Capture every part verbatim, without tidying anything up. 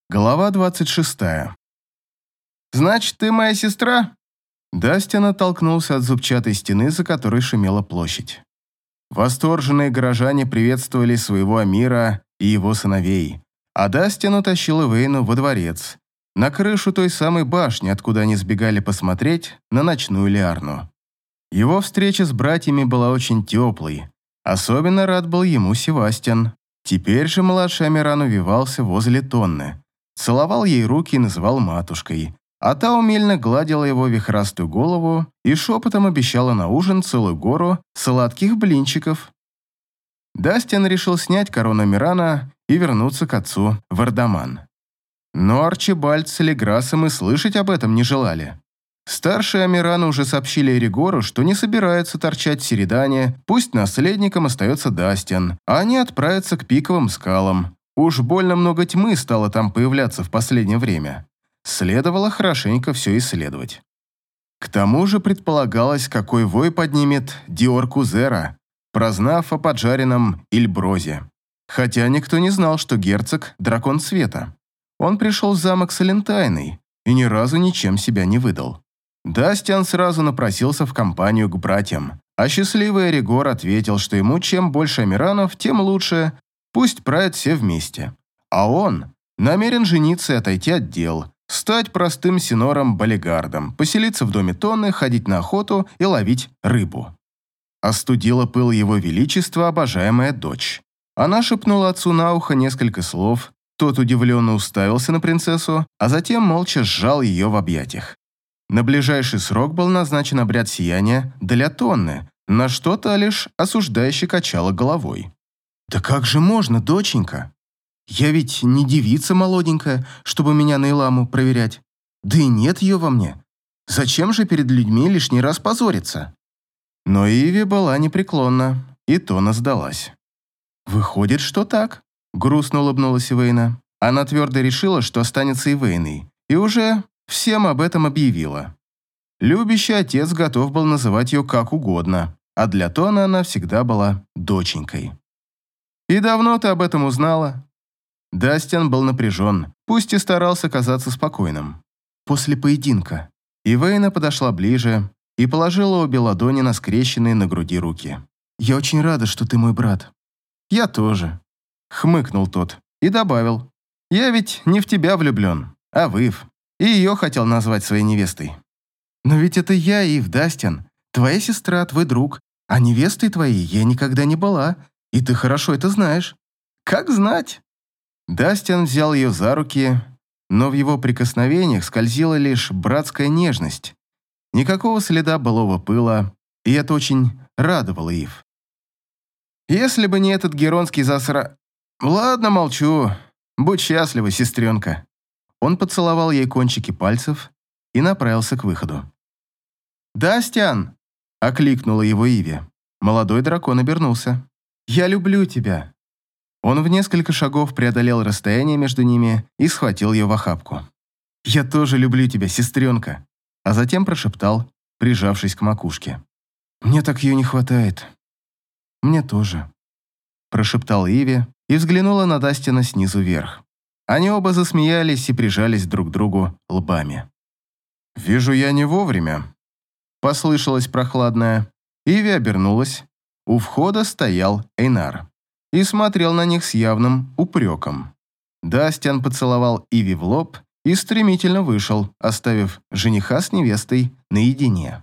Глава двадцать шестая. «Значит, ты моя сестра?» Дастин оттолкнулся от зубчатой стены, за которой шумела площадь. Восторженные горожане приветствовали своего Амира и его сыновей, а Дастин утащил Эвейну во дворец, на крышу той самой башни, откуда они сбегали посмотреть на ночную Лиарну. Его встреча с братьями была очень теплой. Особенно рад был ему Севастьян. Теперь же младший Амиран увивался возле Тонны, целовал ей руки и называл матушкой, а та умельно гладила его вихрастую голову и шепотом обещала на ужин целую гору сладких блинчиков. Дастин решил снять корону Амирана и вернуться к отцу в Ардаман. Но Арчибальд с Леграсом и слышать об этом не желали. Старшие Амирану уже сообщили Эригору, что не собираются торчать в Середане, пусть наследником остается Дастин, а они отправятся к пиковым скалам. Уж больно много тьмы стало там появляться в последнее время. Следовало хорошенько все исследовать. К тому же предполагалось, какой вой поднимет Диор Кузера, прознав о поджаренном Ильброзе. Хотя никто не знал, что герцог – дракон света. Он пришел в замок с Алентайной и ни разу ничем себя не выдал. Дастиан сразу напросился в компанию к братьям, а счастливый Эригор ответил, что ему чем больше Амиранов, тем лучше, пусть правят все вместе. А он намерен жениться и отойти от дел, стать простым синором-балигардом, поселиться в доме Тонны, ходить на охоту и ловить рыбу. Остудила пыл его величества обожаемая дочь. Она шепнула отцу на ухо несколько слов, тот удивленно уставился на принцессу, а затем молча сжал ее в объятиях. На ближайший срок был назначен обряд сияния для Тонны, на что та лишь осуждающе качала головой. «Да как же можно, доченька? Я ведь не девица молоденькая, чтобы меня на Иламу проверять. Да и нет ее во мне. Зачем же перед людьми лишний раз позориться?» Но Иви была непреклонна, и Тона сдалась. «Выходит, что так», — грустно улыбнулась Ивейна. Она твердо решила, что останется Ивейной, и уже всем об этом объявила. Любящий отец готов был называть ее как угодно, а для Тона она всегда была доченькой. «И давно ты об этом узнала?» Дастин был напряжен, пусть и старался казаться спокойным. После поединка Ивейна подошла ближе и положила обе ладони на скрещенные на груди руки. «Я очень рада, что ты мой брат». «Я тоже», — хмыкнул тот и добавил. «Я ведь не в тебя влюблен, а в Ив, и ее хотел назвать своей невестой». «Но ведь это я, Ив, Дастин, твоя сестра, твой друг, а невестой твоей я никогда не была, и ты хорошо это знаешь». «Как знать?» Дастин взял ее за руки, но в его прикосновениях скользила лишь братская нежность. Никакого следа былого пыла, и это очень радовало Ив. «Если бы не этот геронский засра... Ладно, молчу. Будь счастлива, сестренка». Он поцеловал ей кончики пальцев и направился к выходу. «Дастиан!» — окликнула его Иви. Молодой дракон обернулся. «Я люблю тебя». Он в несколько шагов преодолел расстояние между ними и схватил ее в охапку. «Я тоже люблю тебя, сестренка», а затем прошептал, прижавшись к макушке. «Мне так ее не хватает». «Мне тоже», прошептал Иви и взглянула на Дастина снизу вверх. Они оба засмеялись и прижались друг к другу лбами. «Вижу, я не вовремя», — послышалось прохладное. Иви обернулась. У входа стоял Эйнар и смотрел на них с явным упреком. Дастин поцеловал Иви в лоб и стремительно вышел, оставив жениха с невестой наедине.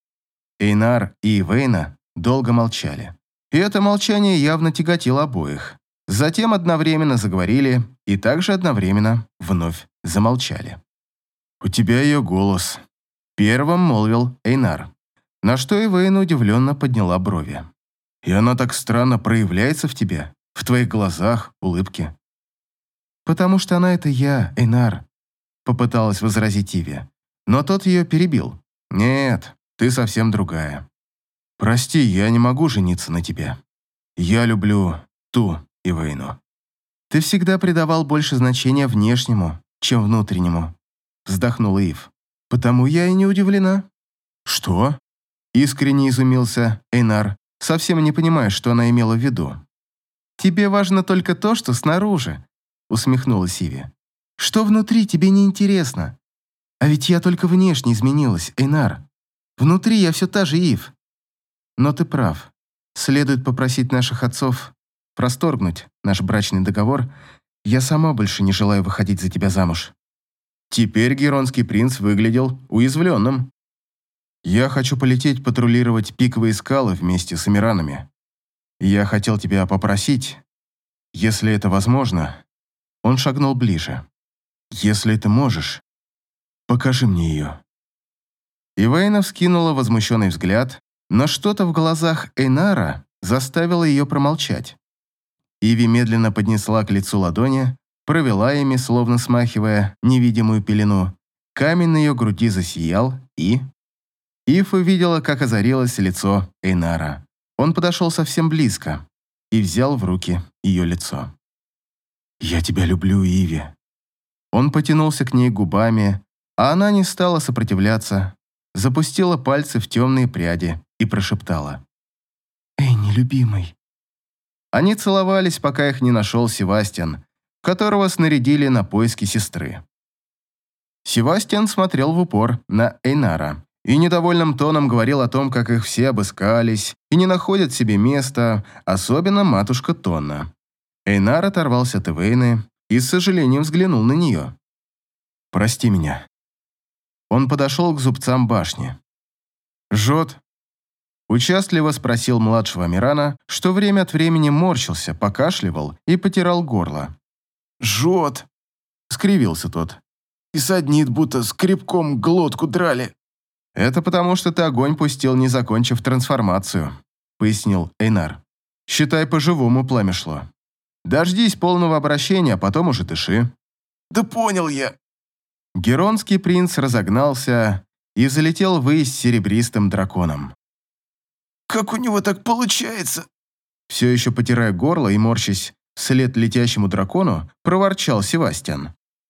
Эйнар и Ивейна долго молчали. И это молчание явно тяготило обоих. Затем одновременно заговорили и также одновременно вновь замолчали. «У тебя ее голос», — первым молвил Эйнар, на что Ивейна удивленно подняла брови. «И она так странно проявляется в тебе, в твоих глазах, улыбке». «Потому что она — это я, Эйнар», — попыталась возразить Иви, но тот ее перебил. «Нет, ты совсем другая. Прости, я не могу жениться на тебе. Я люблю ту Ивейну». «Ты всегда придавал больше значения внешнему, чем внутреннему», — вздохнула Ив. «Потому я и не удивлена». «Что?» — искренне изумился Эйнар, совсем не понимая, что она имела в виду. «Тебе важно только то, что снаружи», — усмехнулась Иви. Что внутри, тебе не интересно. А ведь я только внешне изменилась, Эйнар. Внутри я все та же Ив. Но ты прав. Следует попросить наших отцов просторгнуть наш брачный договор. Я сама больше не желаю выходить за тебя замуж». Теперь геронский принц выглядел уязвленным. «Я хочу полететь патрулировать пиковые скалы вместе с эмиранами. Я хотел тебя попросить, если это возможно». Он шагнул ближе. «Если ты можешь, покажи мне ее». Ивейна вскинула возмущенный взгляд, но что-то в глазах Эйнара заставило ее промолчать. Иви медленно поднесла к лицу ладони, провела ими, словно смахивая невидимую пелену. Камень на ее груди засиял, и... Ив увидела, как озарилось лицо Эйнара. Он подошел совсем близко и взял в руки ее лицо. «Я тебя люблю, Иви». Он потянулся к ней губами, а она не стала сопротивляться, запустила пальцы в темные пряди и прошептала: «Эй, нелюбимый». Они целовались, пока их не нашел Севастьян, которого снарядили на поиски сестры. Севастьян смотрел в упор на Эйнара и недовольным тоном говорил о том, как их все обыскались и не находят себе места, особенно матушка Тонна. Эйнар оторвался от Ивейны и с сожалением взглянул на нее. «Прости меня». Он подошел к зубцам башни. «Жжет?» Участливо спросил младшего Мирана, что время от времени морщился, покашливал и потирал горло. «Жжет!» — скривился тот. «И саднит, будто скребком глотку драли». «Это потому, что ты огонь пустил, не закончив трансформацию», — пояснил Эйнар. «Считай, по-живому пламя шло. Дождись полного обращения, а потом уже дыши». «Да понял я». Геронский принц разогнался и залетел ввысь серебристым драконом. «Как у него так получается?» Все еще потирая горло и морщась вслед летящему дракону, проворчал Севастьян.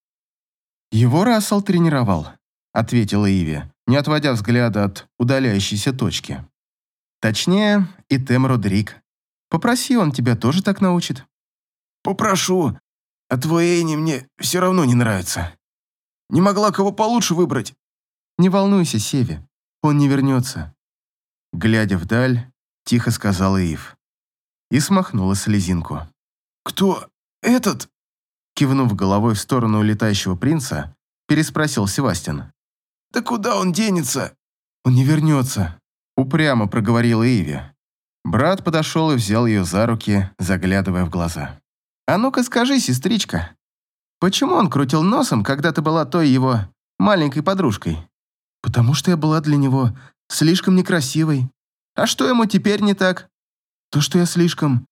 «Его Рассел тренировал», — ответила Иви, не отводя взгляда от удаляющейся точки. «Точнее, и Тем Родрик. Попроси, он тебя тоже так научит». «Попрошу, а твой Эйни мне все равно не нравится. Не могла кого получше выбрать». «Не волнуйся, Севи, он не вернется». Глядя вдаль, тихо сказала Ив. И смахнула слезинку. «Кто? Этот?» Кивнув головой в сторону летающего принца, переспросил Севастьян. «Да куда он денется?» «Он не вернется», — упрямо проговорила Иви. Брат подошел и взял ее за руки, заглядывая в глаза. «А ну-ка скажи, сестричка, почему он крутил носом, когда ты была той его маленькой подружкой?» «Потому что я была для него слишком некрасивой. А что ему теперь не так?» «То, что я слишком...»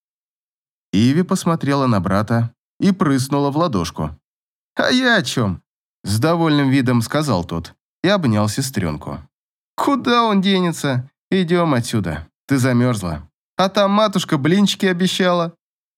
Иви посмотрела на брата и прыснула в ладошку. «А я о чем?» — с довольным видом сказал тот и обнял сестренку. «Куда он денется? Идем отсюда, ты замерзла. А там матушка блинчики обещала».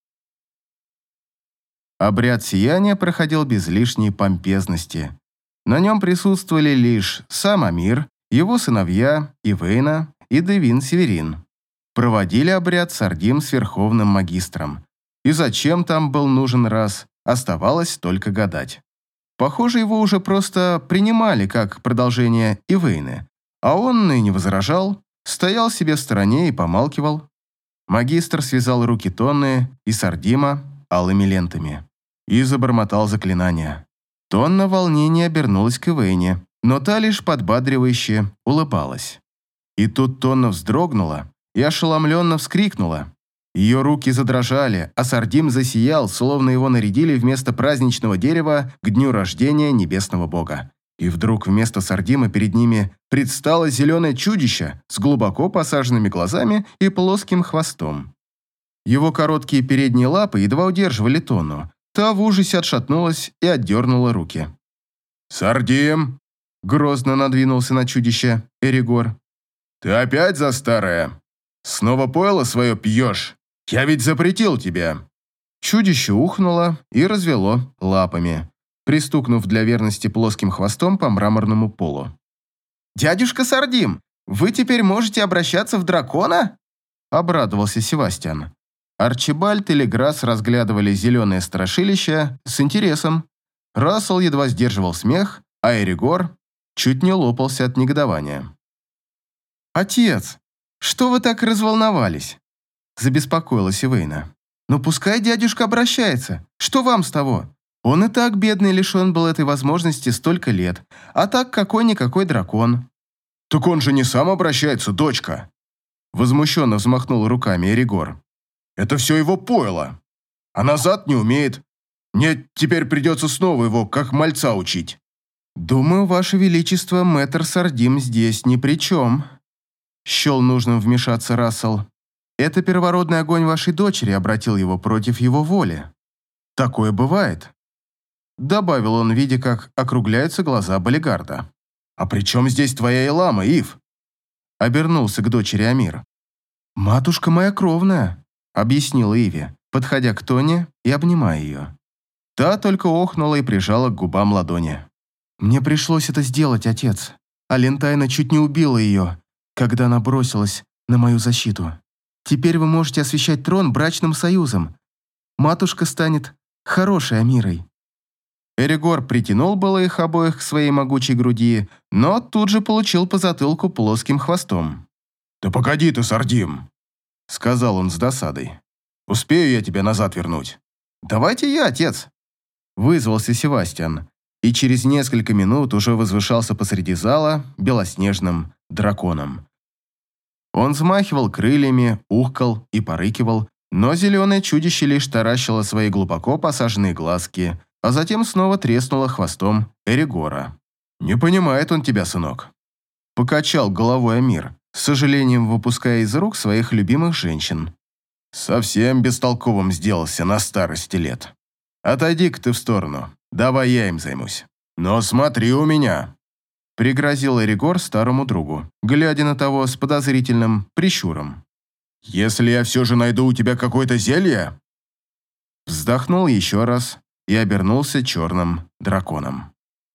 Обряд сияния проходил без лишней помпезности. На нем присутствовали лишь сам Амир, его сыновья Ивейна и Девин Северин. Проводили обряд Сардим с верховным магистром. И зачем там был нужен раз, оставалось только гадать. Похоже, его уже просто принимали как продолжение Ивейны, а он и не возражал, стоял себе в стороне и помалкивал. Магистр связал руки Тонны и Сардима алыми лентами и забормотал заклинание. Тонна в волнении обернулась к Ивейне, но та лишь подбадривающе улыбалась. И тут Тонна вздрогнула и ошеломленно вскрикнула. Ее руки задрожали, а Сардим засиял, словно его нарядили вместо праздничного дерева к дню рождения небесного бога. И вдруг вместо Сардима перед ними предстало зеленое чудище с глубоко посаженными глазами и плоским хвостом. Его короткие передние лапы едва удерживали Тонну. Та в ужасе отшатнулась и отдернула руки. «Сардим!» — грозно надвинулся на чудище Эригор. «Ты опять за старое? Снова пойло свое пьешь? Я ведь запретил тебе!» Чудище ухнуло и развело лапами, пристукнув для верности плоским хвостом по мраморному полу. «Дядюшка Сардим, вы теперь можете обращаться в дракона?» — обрадовался Севастьян. Арчибальд и Леграсс разглядывали зеленое страшилище с интересом. Рассел едва сдерживал смех, а Эригор чуть не лопался от негодования. «Отец, что вы так разволновались?» Забеспокоилась Ивейна. «Ну пускай дядюшка обращается. Что вам с того? Он и так бедный лишен был этой возможности столько лет, а так какой-никакой дракон». «Так он же не сам обращается, дочка!» Возмущенно взмахнул руками Эригор. «Это все его пойло. А назад не умеет. Мне теперь придется снова его, как мальца, учить». «Думаю, ваше величество, мэтр Сардим здесь ни при чем», — счел нужным вмешаться Рассел. «Это первородный огонь вашей дочери обратил его против его воли. Такое бывает», — добавил он, видя, как округляются глаза Балигарда. «А при чем здесь твоя Элама, Ив?» — обернулся к дочери Амир. «Матушка моя кровная», — объяснила Иви, подходя к Тоне и обнимая ее. Та только охнула и прижала к губам ладони. «Мне пришлось это сделать, отец. Алентайна чуть не убила ее, когда она бросилась на мою защиту. Теперь вы можете освящать трон брачным союзом. Матушка станет хорошей Амирой». Эригор притянул было их обоих к своей могучей груди, но тут же получил по затылку плоским хвостом. «Да погоди ты, Сардим!» — сказал он с досадой. «Успею я тебя назад вернуть». «Давайте я, отец!» — вызвался Севастьян, и через несколько минут уже возвышался посреди зала белоснежным драконом. Он взмахивал крыльями, ухкал и порыкивал, но зеленое чудище лишь таращило свои глубоко посаженные глазки, а затем снова треснуло хвостом Эригора. «Не понимает он тебя, сынок», — покачал головой Амир, с сожалением выпуская из рук своих любимых женщин. «Совсем бестолковым сделался на старости лет. Отойди-ка ты в сторону, давай я им займусь. Но смотри у меня», — пригрозил Эригор старому другу, глядя на того с подозрительным прищуром. «Если я все же найду у тебя какое-то зелье...» Вздохнул еще раз и обернулся черным драконом.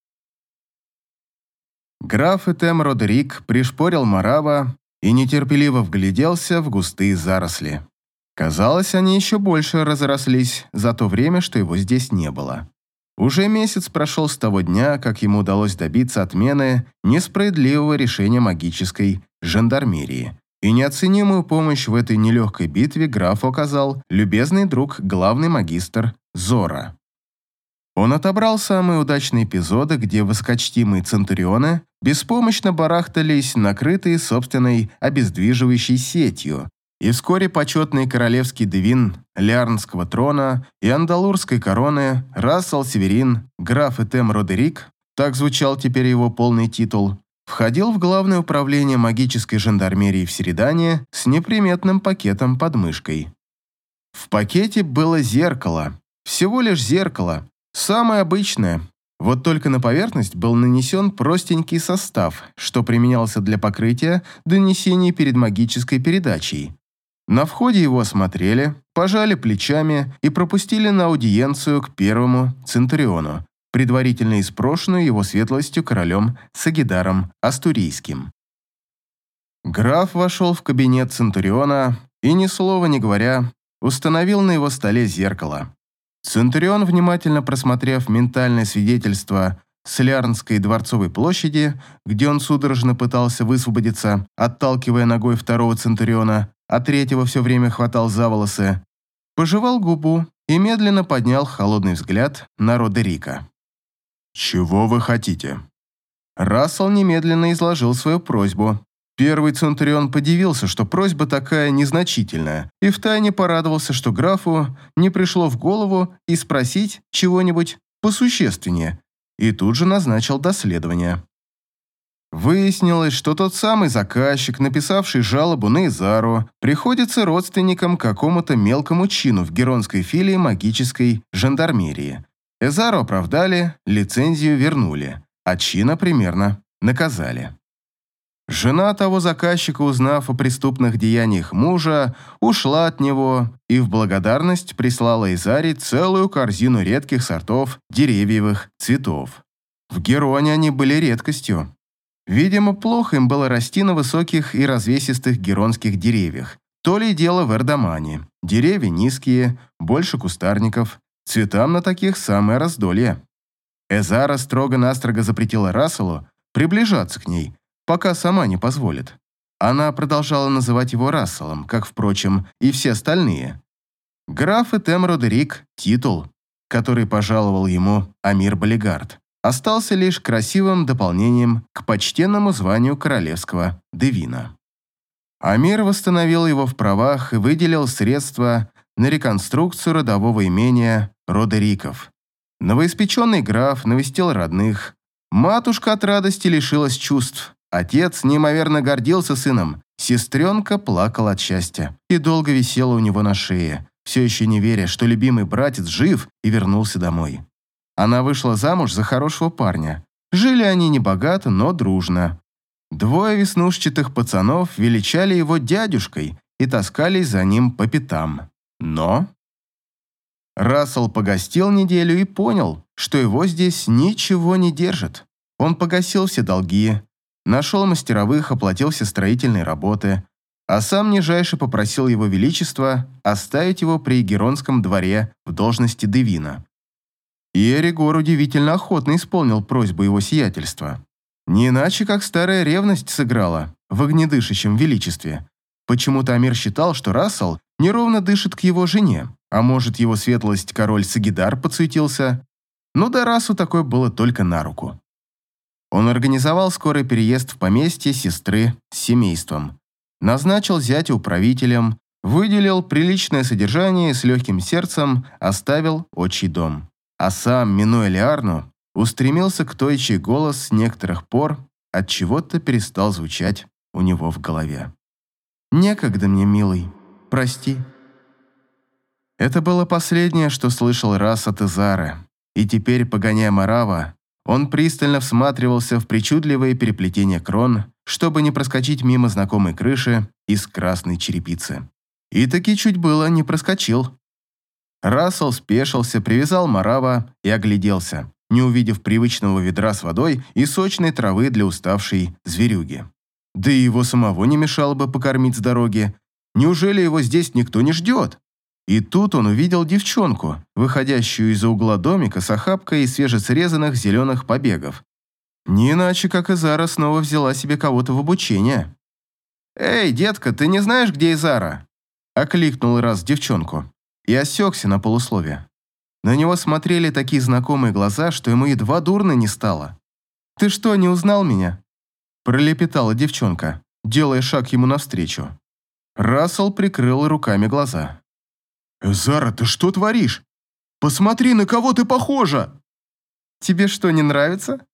Граф Этем Родерик пришпорил Марава и нетерпеливо вгляделся в густые заросли. Казалось, они еще больше разрослись за то время, что его здесь не было. Уже месяц прошел с того дня, как ему удалось добиться отмены несправедливого решения магической жандармерии, и неоценимую помощь в этой нелегкой битве графу оказал любезный друг, главный магистр Зора. Он отобрал самые удачные эпизоды, где высокочтимые центурионы беспомощно барахтались, накрытые собственной обездвиживающей сетью, и вскоре почетный королевский девин Лиарнского трона и андалурской короны Рассел Северин, граф Этем Родерик, так звучал теперь его полный титул, входил в главное управление магической жандармерии в Середане с неприметным пакетом под мышкой. В пакете было зеркало, всего лишь зеркало, самое обычное, вот только на поверхность был нанесен простенький состав, что применялся для покрытия донесений перед магической передачей. На входе его осмотрели, пожали плечами и пропустили на аудиенцию к первому центуриону, предварительно испрошенную его светлостью королем Сагидаром Астурийским. Граф вошел в кабинет центуриона и, ни слова не говоря, установил на его столе зеркало. Центурион, внимательно просмотрев ментальное свидетельство с Лиарнской дворцовой площади, где он судорожно пытался высвободиться, отталкивая ногой второго центуриона, а третьего все время хватал за волосы, пожевал губу и медленно поднял холодный взгляд на Родерика. «Чего вы хотите?» Рассел немедленно изложил свою просьбу. Первый центурион подивился, что просьба такая незначительная, и втайне порадовался, что графу не пришло в голову и спросить чего-нибудь посущественнее, и тут же назначил доследование. Выяснилось, что тот самый заказчик, написавший жалобу на Изару, приходится родственником какому-то мелкому чину в геронской филии магической жандармерии. Эзару оправдали, лицензию вернули, а чина примерно наказали. Жена того заказчика, узнав о преступных деяниях мужа, ушла от него и в благодарность прислала Изаре целую корзину редких сортов деревьевых цветов. В Героне они были редкостью. Видимо, плохо им было расти на высоких и развесистых геронских деревьях. То ли дело в Эрдомане. Деревья низкие, больше кустарников, цветам на таких самое раздолье. Эзара строго-настрого запретила Расселу приближаться к ней, пока сама не позволит. Она продолжала называть его Расселом, как, впрочем, и все остальные. Граф Этем Родерик – титул, который пожаловал ему Амир Балигард, остался лишь красивым дополнением к почтенному званию королевского девина. Амир восстановил его в правах и выделил средства на реконструкцию родового имения Родериков. Новоиспеченный граф навестил родных. Матушка от радости лишилась чувств. Отец неимоверно гордился сыном. Сестренка плакала от счастья и долго висела у него на шее, все еще не веря, что любимый братец жив и вернулся домой. Она вышла замуж за хорошего парня. Жили они небогато, но дружно. Двое веснушчатых пацанов величали его дядюшкой и таскались за ним по пятам. Но Рассел погостил неделю и понял, что его здесь ничего не держит. Он погасил все долги, нашел мастеровых, оплатил все строительные работы, а сам нижайше попросил его величества оставить его при Геронском дворе в должности девина. И Эригор удивительно охотно исполнил просьбу его сиятельства. Не иначе, как старая ревность сыграла в огнедышащем величестве. Почему-то Амир считал, что Рассел неровно дышит к его жене, а может, его светлость король Сагидар подсуетился. Но Дарасу такое было только на руку. Он организовал скорый переезд в поместье сестры с семейством, назначил зятя управителем, выделил приличное содержание и с легким сердцем оставил отчий дом. А сам, минуя Лиарну, устремился к той, чей голос с некоторых пор от чего-то перестал звучать у него в голове. «Некогда мне, милый, прости». Это было последнее, что слышал Рас от Эзары, и теперь, погоняя Марава, он пристально всматривался в причудливые переплетения крон, чтобы не проскочить мимо знакомой крыши из красной черепицы. И таки чуть было не проскочил. Рассел спешился, привязал Марава и огляделся, не увидев привычного ведра с водой и сочной травы для уставшей зверюги. Да и его самого не мешало бы покормить с дороги. Неужели его здесь никто не ждет? И тут он увидел девчонку, выходящую из-за угла домика с охапкой из свежесрезанных зеленых побегов. Не иначе, как Изара снова взяла себе кого-то в обучение. «Эй, детка, ты не знаешь, где Изара?» Окликнул раз девчонку и осекся на полуслове. На него смотрели такие знакомые глаза, что ему едва дурно не стало. «Ты что, не узнал меня?» Пролепетала девчонка, делая шаг ему навстречу. Рассел прикрыл руками глаза. «Эзара, ты что творишь? Посмотри, на кого ты похожа!» «Тебе что, не нравится?»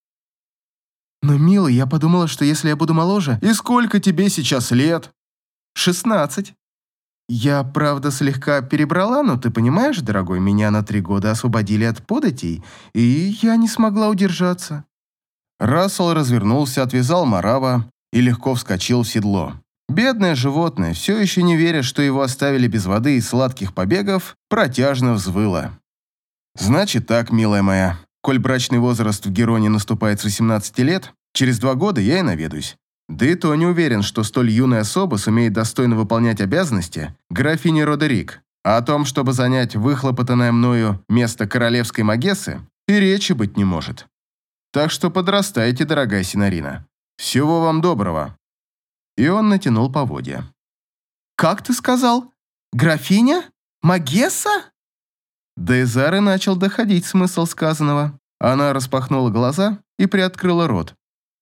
«Ну, милый, я подумала, что если я буду моложе...» «И сколько тебе сейчас лет?» «Шестнадцать. Я, правда, слегка перебрала, но ты понимаешь, дорогой, меня на три года освободили от податей, и я не смогла удержаться». Рассел развернулся, отвязал Марава и легко вскочил в седло. Бедное животное, все еще не веря, что его оставили без воды и сладких побегов, протяжно взвыло. «Значит так, милая моя, коль брачный возраст в Героне наступает с восемнадцати лет, через два года я и наведусь. Да и то не уверен, что столь юная особа сумеет достойно выполнять обязанности графини Родерик. А о том, чтобы занять выхлопотанное мною место королевской магессы, и речи быть не может. Так что подрастайте, дорогая Синарина. Всего вам доброго». И он натянул поводья. «Как ты сказал? Графиня? Магесса?» До Эзары начал доходить смысл сказанного. Она распахнула глаза и приоткрыла рот.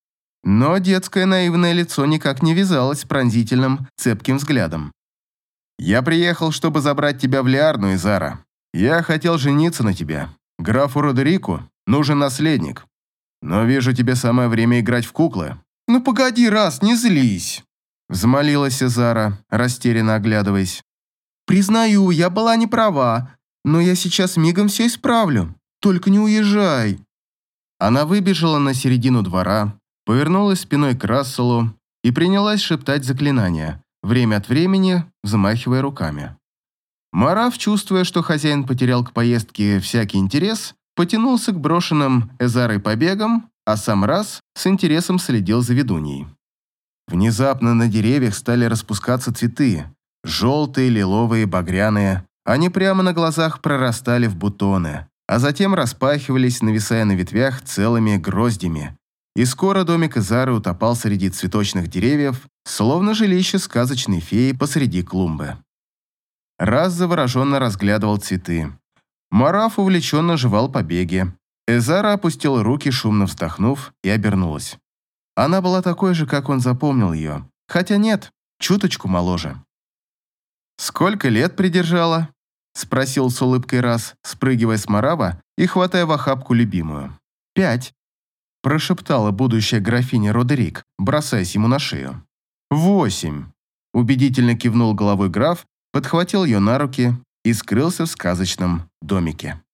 Но детское наивное лицо никак не вязалось с пронзительным, цепким взглядом. «Я приехал, чтобы забрать тебя в Лиарну, Эзара. Я хотел жениться на тебе. Графу Родерику нужен наследник. Но вижу, тебе самое время играть в куклы». «Ну погоди, раз, не злись!» Взмолилась Эзара, растерянно оглядываясь. «Признаю, я была не права, но я сейчас мигом все исправлю. Только не уезжай». Она выбежала на середину двора, повернулась спиной к Расселу и принялась шептать заклинания, время от времени взмахивая руками. Марав, чувствуя, что хозяин потерял к поездке всякий интерес, потянулся к брошенным Эзарой побегам, а сам Рас с интересом следил за ведуньей. Внезапно на деревьях стали распускаться цветы, желтые, лиловые, багряные. Они прямо на глазах прорастали в бутоны. а затем распахивались, нависая на ветвях целыми гроздями. И скоро домик Изары утопал среди цветочных деревьев, словно жилище сказочной феи посреди клумбы. Раз завороженно разглядывал цветы. Мараф увлеченно жевал побеги. Изара опустила руки, шумно вздохнув, и обернулась. Она была такой же, как он запомнил ее. Хотя нет, чуточку моложе. «Сколько лет придержала?» — спросил с улыбкой раз, спрыгивая с Марава и хватая в охапку любимую. «Пять», — прошептала будущая графиня Родерик, бросаясь ему на шею. «Восемь», — убедительно кивнул головой граф, подхватил ее на руки и скрылся в сказочном домике.